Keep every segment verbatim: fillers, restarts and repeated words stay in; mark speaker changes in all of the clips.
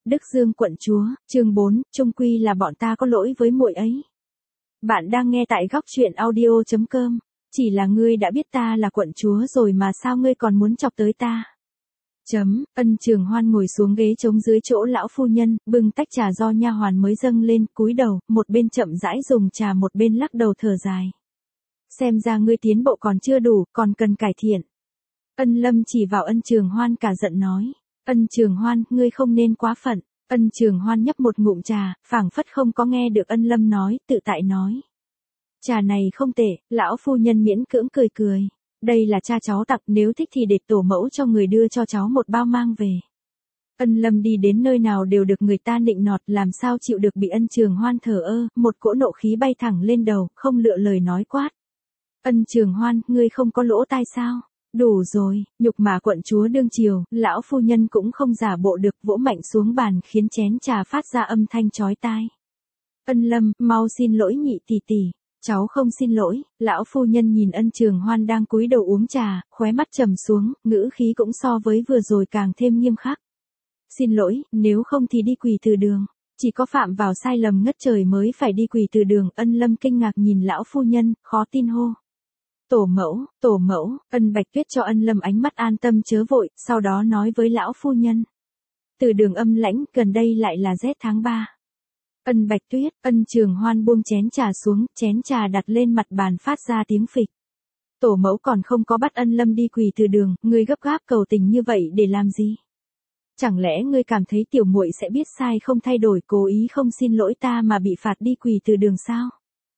Speaker 1: Đức Dương quận chúa, chương bốn, chung quy là bọn ta có lỗi với muội ấy. Bạn đang nghe tại góc truyện audio chấm com. Chỉ là ngươi đã biết ta là quận chúa rồi mà sao ngươi còn muốn chọc tới ta? Chấm, Ân Trường Hoan ngồi xuống ghế trống dưới chỗ lão phu nhân, bưng tách trà do nha hoàn mới dâng lên, cúi đầu, một bên chậm rãi dùng trà một bên lắc đầu thở dài. Xem ra ngươi tiến bộ còn chưa đủ, còn cần cải thiện. Ân Lâm chỉ vào Ân Trường Hoan cả giận nói. Ân Trường Hoan, ngươi không nên quá phận. Ân Trường Hoan nhấp một ngụm trà, phảng phất không có nghe được Ân Lâm nói, tự tại nói. Trà này không tệ, lão phu nhân miễn cưỡng cười cười. Đây là cha cháu tặng, nếu thích thì để tổ mẫu cho người đưa cho cháu một bao mang về. Ân Lâm đi đến nơi nào đều được người ta nịnh nọt, làm sao chịu được bị Ân Trường Hoan thờ ơ, một cỗ nộ khí bay thẳng lên đầu, không lựa lời nói quát. Ân Trường Hoan, ngươi không có lỗ tai sao? Đủ rồi, nhục mạ quận chúa đương triều, lão phu nhân cũng không giả bộ được, vỗ mạnh xuống bàn khiến chén trà phát ra âm thanh chói tai. Ân Lâm, mau xin lỗi nhị tỷ tỷ. Cháu không xin lỗi. Lão phu nhân nhìn Ân Trường Hoan đang cúi đầu uống trà, khóe mắt trầm xuống, ngữ khí cũng so với vừa rồi càng thêm nghiêm khắc. Xin lỗi, nếu không thì đi quỳ từ đường. Chỉ có phạm vào sai lầm ngất trời mới phải đi quỳ từ đường. Ân Lâm kinh ngạc nhìn lão phu nhân, khó tin hô. Tổ mẫu, tổ mẫu. Ân Bạch Tuyết cho Ân Lâm ánh mắt an tâm chớ vội, sau đó nói với lão phu nhân. Từ đường âm lãnh, gần đây lại là rét tháng ba. Ân Bạch Tuyết, Ân Trường Hoan buông chén trà xuống, chén trà đặt lên mặt bàn phát ra tiếng phịch. Tổ mẫu còn không có bắt Ân Lâm đi quỳ từ đường, ngươi gấp gáp cầu tình như vậy để làm gì? Chẳng lẽ ngươi cảm thấy tiểu muội sẽ biết sai không thay đổi, cố ý không xin lỗi ta mà bị phạt đi quỳ từ đường sao?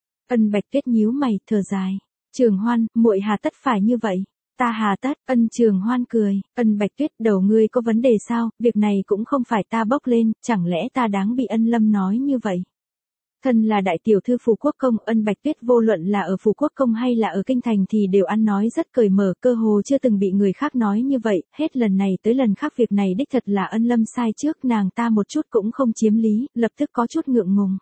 Speaker 1: Ân Bạch Tuyết nhíu mày, thở dài. Trường Hoan, muội hà tất phải như vậy? Ta hà tất. Ân Trường Hoan cười. Ân Bạch Tuyết, đầu ngươi có vấn đề sao? Việc này cũng không phải ta bốc lên, chẳng lẽ ta đáng bị Ân Lâm nói như vậy? Thân là đại tiểu thư Phù Quốc Công, Ân Bạch Tuyết vô luận là ở Phù Quốc Công hay là ở Kinh Thành thì đều ăn nói rất cởi mở, cơ hồ chưa từng bị người khác nói như vậy, hết lần này tới lần khác việc này đích thật là Ân Lâm sai trước, nàng ta một chút cũng không chiếm lý, lập tức có chút ngượng ngùng.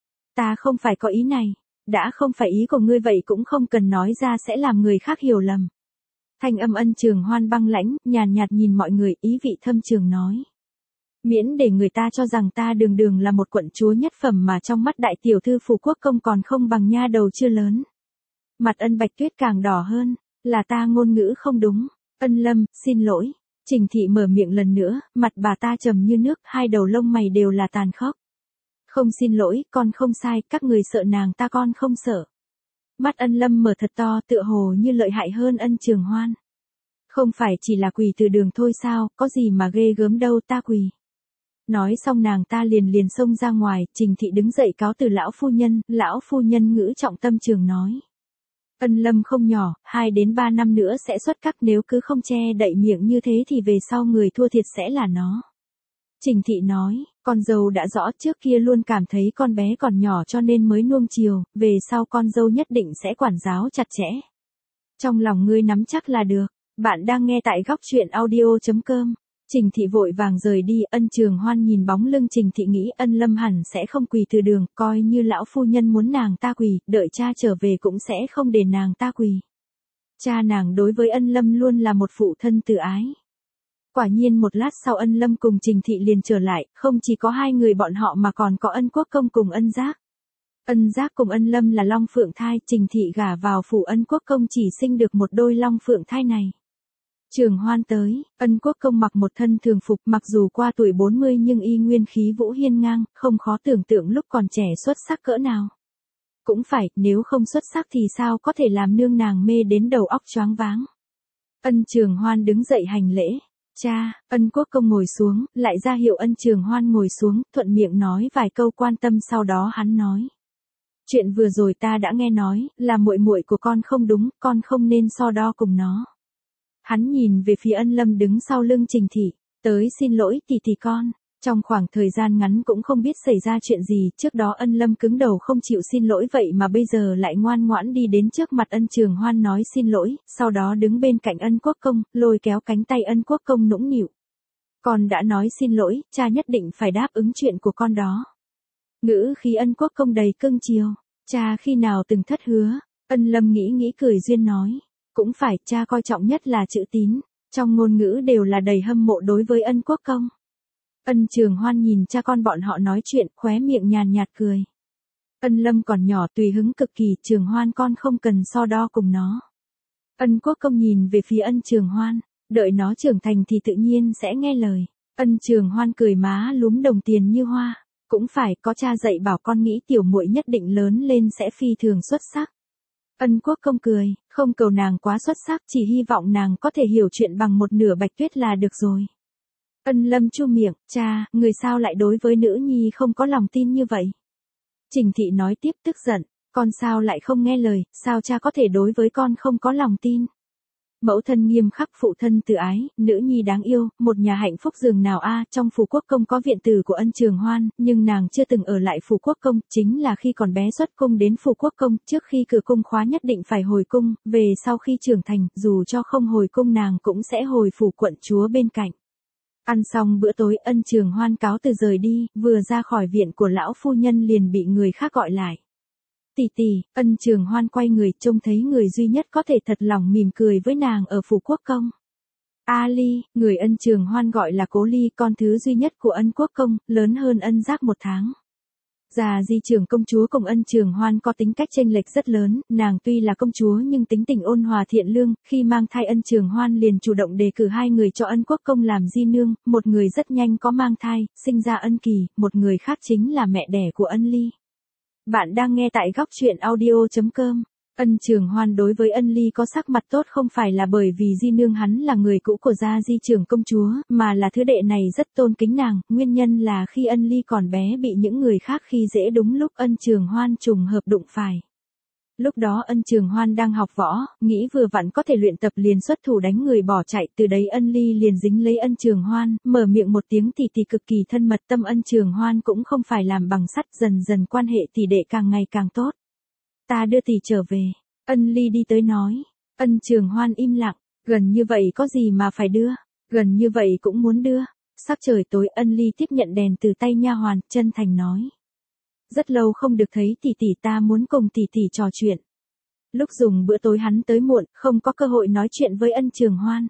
Speaker 1: Ta không phải có ý này. Đã không phải ý của ngươi vậy cũng không cần nói ra sẽ làm người khác hiểu lầm. Thanh âm Ân Trường Hoan băng lãnh, nhàn nhạt nhìn mọi người, ý vị thâm trường nói. Miễn để người ta cho rằng ta đường đường là một quận chúa nhất phẩm mà trong mắt đại tiểu thư Phù Quốc Công còn không bằng nha đầu chưa lớn. Mặt Ân Bạch Tuyết càng đỏ hơn, là ta ngôn ngữ không đúng. Ân Lâm, xin lỗi. Trình thị mở miệng lần nữa, mặt bà ta trầm như nước, hai đầu lông mày đều là tàn khốc. Không xin lỗi, con không sai, các người sợ nàng ta con không sợ. Mắt Ân Lâm mở thật to, tựa hồ như lợi hại hơn Ân Trường Hoan. Không phải chỉ là quỳ từ đường thôi sao, có gì mà ghê gớm đâu, ta quỳ. Nói xong nàng ta liền liền xông ra ngoài, Trình thị đứng dậy cáo từ lão phu nhân, lão phu nhân ngữ trọng tâm trường nói. Ân Lâm không nhỏ, hai đến ba năm nữa sẽ xuất các, nếu cứ không che đậy miệng như thế thì về sau người thua thiệt sẽ là nó. Trình thị nói, con dâu đã rõ, trước kia luôn cảm thấy con bé còn nhỏ cho nên mới nuông chiều, về sau con dâu nhất định sẽ quản giáo chặt chẽ. Trong lòng ngươi nắm chắc là được. Bạn đang nghe tại góc truyện audio chấm com. Trình thị vội vàng rời đi, Ân Trường Hoan nhìn bóng lưng Trình thị nghĩ Ân Lâm hẳn sẽ không quỳ từ đường, coi như lão phu nhân muốn nàng ta quỳ, đợi cha trở về cũng sẽ không để nàng ta quỳ. Cha nàng đối với Ân Lâm luôn là một phụ thân từ ái. Quả nhiên một lát sau Ân Lâm cùng Trình thị liền trở lại, không chỉ có hai người bọn họ mà còn có Ân Quốc Công cùng Ân Giác. Ân Giác cùng Ân Lâm là long phượng thai, Trình thị gả vào phủ Ân Quốc Công chỉ sinh được một đôi long phượng thai này. Trường Hoan tới, Ân Quốc Công mặc một thân thường phục, mặc dù qua tuổi bốn mươi nhưng y nguyên khí vũ hiên ngang, không khó tưởng tượng lúc còn trẻ xuất sắc cỡ nào. Cũng phải, nếu không xuất sắc thì sao có thể làm nương nàng mê đến đầu óc choáng váng. Ân Trường Hoan đứng dậy hành lễ. Cha, Ân Quốc Công ngồi xuống, lại ra hiệu Ân Trường Hoan ngồi xuống, thuận miệng nói vài câu quan tâm, sau đó hắn nói. Chuyện vừa rồi ta đã nghe nói, là muội muội của con không đúng, con không nên so đo cùng nó. Hắn nhìn về phía Ân Lâm đứng sau lưng Trình thị, tới xin lỗi tỷ tỷ con. Trong khoảng thời gian ngắn cũng không biết xảy ra chuyện gì, trước đó Ân Lâm cứng đầu không chịu xin lỗi vậy mà bây giờ lại ngoan ngoãn đi đến trước mặt Ân Trường Hoan nói xin lỗi, sau đó đứng bên cạnh Ân Quốc Công, lôi kéo cánh tay Ân Quốc Công nũng nịu. Con đã nói xin lỗi, cha nhất định phải đáp ứng chuyện của con đó. Ngữ khí Ân Quốc Công đầy cưng chiều. Cha khi nào từng thất hứa? Ân Lâm nghĩ nghĩ cười duyên nói. Cũng phải, cha coi trọng nhất là chữ tín. Trong ngôn ngữ đều là đầy hâm mộ đối với Ân Quốc Công. Ân Trường Hoan nhìn cha con bọn họ nói chuyện, khóe miệng nhàn nhạt cười. Ân Lâm còn nhỏ tùy hứng cực kỳ, Trường Hoan con không cần so đo cùng nó. Ân Quốc Công nhìn về phía Ân Trường Hoan, đợi nó trưởng thành thì tự nhiên sẽ nghe lời. Ân Trường Hoan cười má lúm đồng tiền như hoa, cũng phải, có cha dạy bảo con nghĩ tiểu muội nhất định lớn lên sẽ phi thường xuất sắc. Ân Quốc Công cười, không cầu nàng quá xuất sắc, chỉ hy vọng nàng có thể hiểu chuyện bằng một nửa Bạch Tuyết là được rồi. Ân Lâm chu miệng, cha, người sao lại đối với nữ nhi không có lòng tin như vậy? Trình Thị nói tiếp tức giận, con sao lại không nghe lời, sao cha có thể đối với con không có lòng tin? Mẫu thân nghiêm khắc, phụ thân từ ái, nữ nhi đáng yêu, một nhà hạnh phúc giường nào a. Trong phủ quốc công có viện tử của Ân Trường Hoan, nhưng nàng chưa từng ở lại phủ quốc công, chính là khi còn bé xuất cung đến phủ quốc công, trước khi cửa cung khóa nhất định phải hồi cung, về sau khi trưởng thành, dù cho không hồi cung nàng cũng sẽ hồi phủ quận chúa bên cạnh. Ăn xong bữa tối, Ân Trường Hoan cáo từ rời đi, vừa ra khỏi viện của lão phu nhân liền bị người khác gọi lại. Tỷ tỷ. Ân Trường Hoan quay người, trông thấy người duy nhất có thể thật lòng mỉm cười với nàng ở phủ quốc công. A Ly, người Ân Trường Hoan gọi là Cố Ly, con thứ duy nhất của Ân Quốc Công, lớn hơn Ân Giác một tháng. Già di trưởng công chúa cùng Ân Trường Hoan có tính cách chênh lệch rất lớn, nàng tuy là công chúa nhưng tính tình ôn hòa thiện lương, khi mang thai Ân Trường Hoan liền chủ động đề cử hai người cho Ân Quốc Công làm di nương, một người rất nhanh có mang thai, sinh ra Ân Kỳ, một người khác chính là mẹ đẻ của Ân Ly. Bạn đang nghe tại góc truyện audio chấm com. Ân Trường Hoan đối với Ân Ly có sắc mặt tốt không phải là bởi vì di nương hắn là người cũ của gia di trưởng công chúa, mà là thứ đệ này rất tôn kính nàng, nguyên nhân là khi Ân Ly còn bé bị những người khác khi dễ đúng lúc Ân Trường Hoan trùng hợp đụng phải. Lúc đó Ân Trường Hoan đang học võ, nghĩ vừa vặn có thể luyện tập liền xuất thủ đánh người bỏ chạy, từ đấy Ân Ly liền dính lấy Ân Trường Hoan, mở miệng một tiếng tỷ tỷ cực kỳ thân mật, tâm Ân Trường Hoan cũng không phải làm bằng sắt, dần dần quan hệ tỷ đệ càng ngày càng tốt. Ta đưa tỷ trở về. Ân Ly đi tới nói. Ân Trường Hoan im lặng, gần như vậy có gì mà phải đưa, gần như vậy cũng muốn đưa. Sắc trời tối, Ân Ly tiếp nhận đèn từ tay nha hoàn, chân thành nói. Rất lâu không được thấy tỷ tỷ, ta muốn cùng tỷ tỷ trò chuyện. Lúc dùng bữa tối hắn tới muộn, không có cơ hội nói chuyện với Ân Trường Hoan.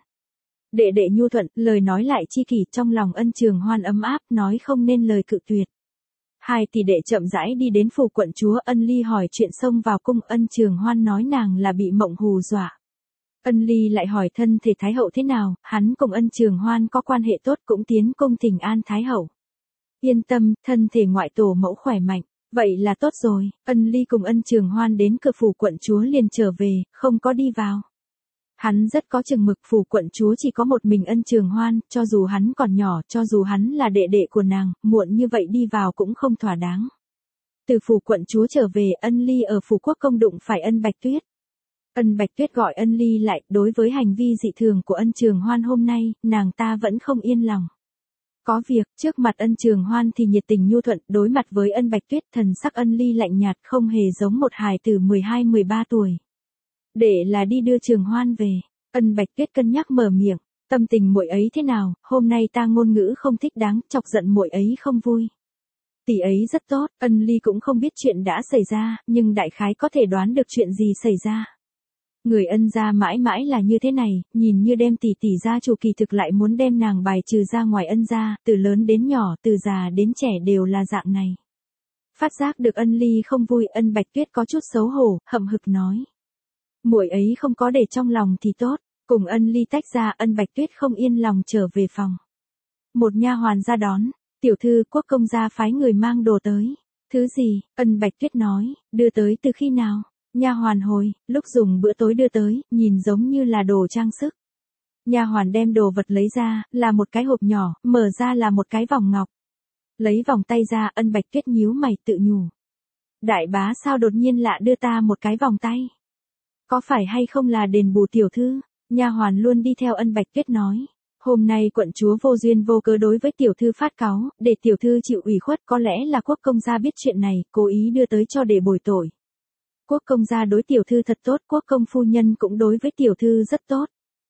Speaker 1: Đệ đệ nhu thuận, lời nói lại chi kỷ, trong lòng Ân Trường Hoan ấm áp, nói không nên lời cự tuyệt. Hai tỷ đệ chậm rãi đi đến phủ quận chúa, Ân Ly hỏi chuyện xông vào cung, Ân Trường Hoan nói nàng là bị mộng hù dọa. Ân Ly lại hỏi thân thể Thái hậu thế nào, hắn cùng Ân Trường Hoan có quan hệ tốt cũng tiến cung thỉnh an Thái hậu. Yên tâm, thân thể ngoại tổ mẫu khỏe mạnh. Vậy là tốt rồi. Ân Ly cùng Ân Trường Hoan đến cửa phủ quận chúa liền trở về, không có đi vào. Hắn rất có chừng mực, phủ quận chúa chỉ có một mình Ân Trường Hoan, cho dù hắn còn nhỏ, cho dù hắn là đệ đệ của nàng, muộn như vậy đi vào cũng không thỏa đáng. Từ phủ quận chúa trở về, Ân Ly ở phủ quốc công đụng phải Ân Bạch Tuyết. Ân Bạch Tuyết gọi Ân Ly lại, đối với hành vi dị thường của Ân Trường Hoan hôm nay, nàng ta vẫn không yên lòng. Có việc, trước mặt Ân Trường Hoan thì nhiệt tình nhu thuận, đối mặt với Ân Bạch Tuyết thần sắc Ân Ly lạnh nhạt, không hề giống một hài tử mười hai mười ba tuổi. Để là đi đưa Trường Hoan về. Ân Bạch Tuyết cân nhắc mở miệng, tâm tình muội ấy thế nào, hôm nay ta ngôn ngữ không thích đáng, chọc giận muội ấy không vui. Tỷ ấy rất tốt. Ân Ly cũng không biết chuyện đã xảy ra, nhưng đại khái có thể đoán được chuyện gì xảy ra. Người Ân gia mãi mãi là như thế này, nhìn như đem tỷ tỷ gia chủ, kỳ thực lại muốn đem nàng bài trừ ra ngoài Ân gia, từ lớn đến nhỏ, từ già đến trẻ đều là dạng này. Phát giác được Ân Ly không vui, Ân Bạch Tuyết có chút xấu hổ, hậm hực nói. Muội ấy không có để trong lòng thì tốt. Cùng Ân Ly tách ra, Ân Bạch Tuyết không yên lòng trở về phòng. Một nha hoàn ra đón, tiểu thư, quốc công gia phái người mang đồ tới. Thứ gì? Ân Bạch Tuyết nói, đưa tới từ khi nào? Nha hoàn hồi, lúc dùng bữa tối đưa tới, nhìn giống như là đồ trang sức. Nha hoàn đem đồ vật lấy ra, là một cái hộp nhỏ, mở ra là một cái vòng ngọc. Lấy vòng tay ra, Ân Bạch Tuyết nhíu mày tự nhủ. Đại bá sao đột nhiên lạ đưa ta một cái vòng tay? Có phải hay không là đền bù tiểu thư? Nha hoàn luôn đi theo Ân Bạch Tuyết nói. Hôm nay quận chúa vô duyên vô cớ đối với tiểu thư phát cáu, để tiểu thư chịu ủy khuất, có lẽ là quốc công gia biết chuyện này, cố ý đưa tới cho để bồi tội. Quốc công gia đối tiểu thư thật tốt, quốc công phu nhân cũng đối với tiểu thư rất tốt.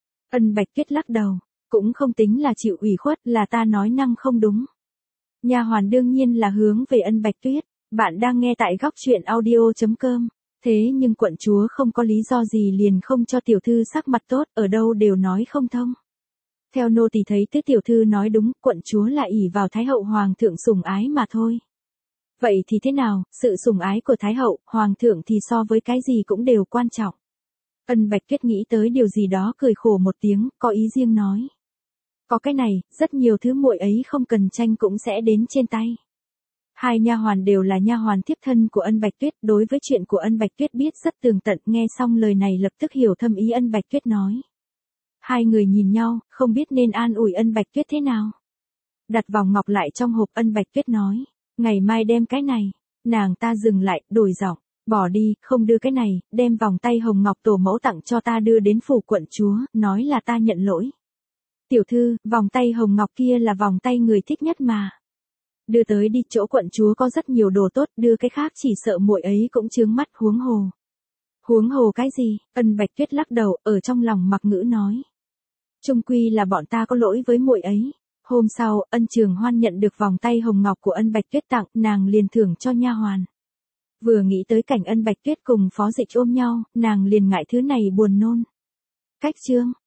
Speaker 1: Ân Bạch Tuyết lắc đầu, cũng không tính là chịu ủy khuất, là ta nói năng không đúng. Nha hoàn đương nhiên là hướng về Ân Bạch Tuyết. Bạn đang nghe tại góc truyện audio chấm com. Thế nhưng quận chúa không có lý do gì liền không cho tiểu thư sắc mặt tốt, ở đâu đều nói không thông. Theo nô tỳ thấy tứ tiểu thư nói đúng, quận chúa là ỷ vào thái hậu hoàng thượng sủng ái mà thôi. Vậy thì thế nào, sự sủng ái của thái hậu, hoàng thượng thì so với cái gì cũng đều quan trọng. Ân Bạch Tuyết nghĩ tới điều gì đó cười khổ một tiếng, có ý riêng nói. Có cái này, rất nhiều thứ muội ấy không cần tranh cũng sẽ đến trên tay. Hai nha hoàn đều là nha hoàn tiếp thân của Ân Bạch Tuyết, đối với chuyện của Ân Bạch Tuyết biết rất tường tận, nghe xong lời này lập tức hiểu thâm ý Ân Bạch Tuyết nói. Hai người nhìn nhau, không biết nên an ủi Ân Bạch Tuyết thế nào. Đặt vòng ngọc lại trong hộp, Ân Bạch Tuyết nói, ngày mai đem cái này. Nàng ta dừng lại, đổi giọng, bỏ đi, không đưa cái này, đem vòng tay hồng ngọc tổ mẫu tặng cho ta đưa đến phủ quận chúa, nói là ta nhận lỗi. Tiểu thư, vòng tay hồng ngọc kia là vòng tay người thích nhất mà. Đưa tới đi, chỗ quận chúa có rất nhiều đồ tốt, đưa cái khác chỉ sợ muội ấy cũng chướng mắt, huống hồ. Huống hồ cái gì? Ân Bạch Tuyết lắc đầu, ở trong lòng mặc ngữ nói. Chung quy là bọn ta có lỗi với muội ấy. Hôm sau, Ân Trường Hoan nhận được vòng tay hồng ngọc của Ân Bạch Tuyết tặng, nàng liền thưởng cho nha hoàn. Vừa nghĩ tới cảnh Ân Bạch Tuyết cùng Phó Dịch ôm nhau, nàng liền ngại thứ này buồn nôn. Cách chương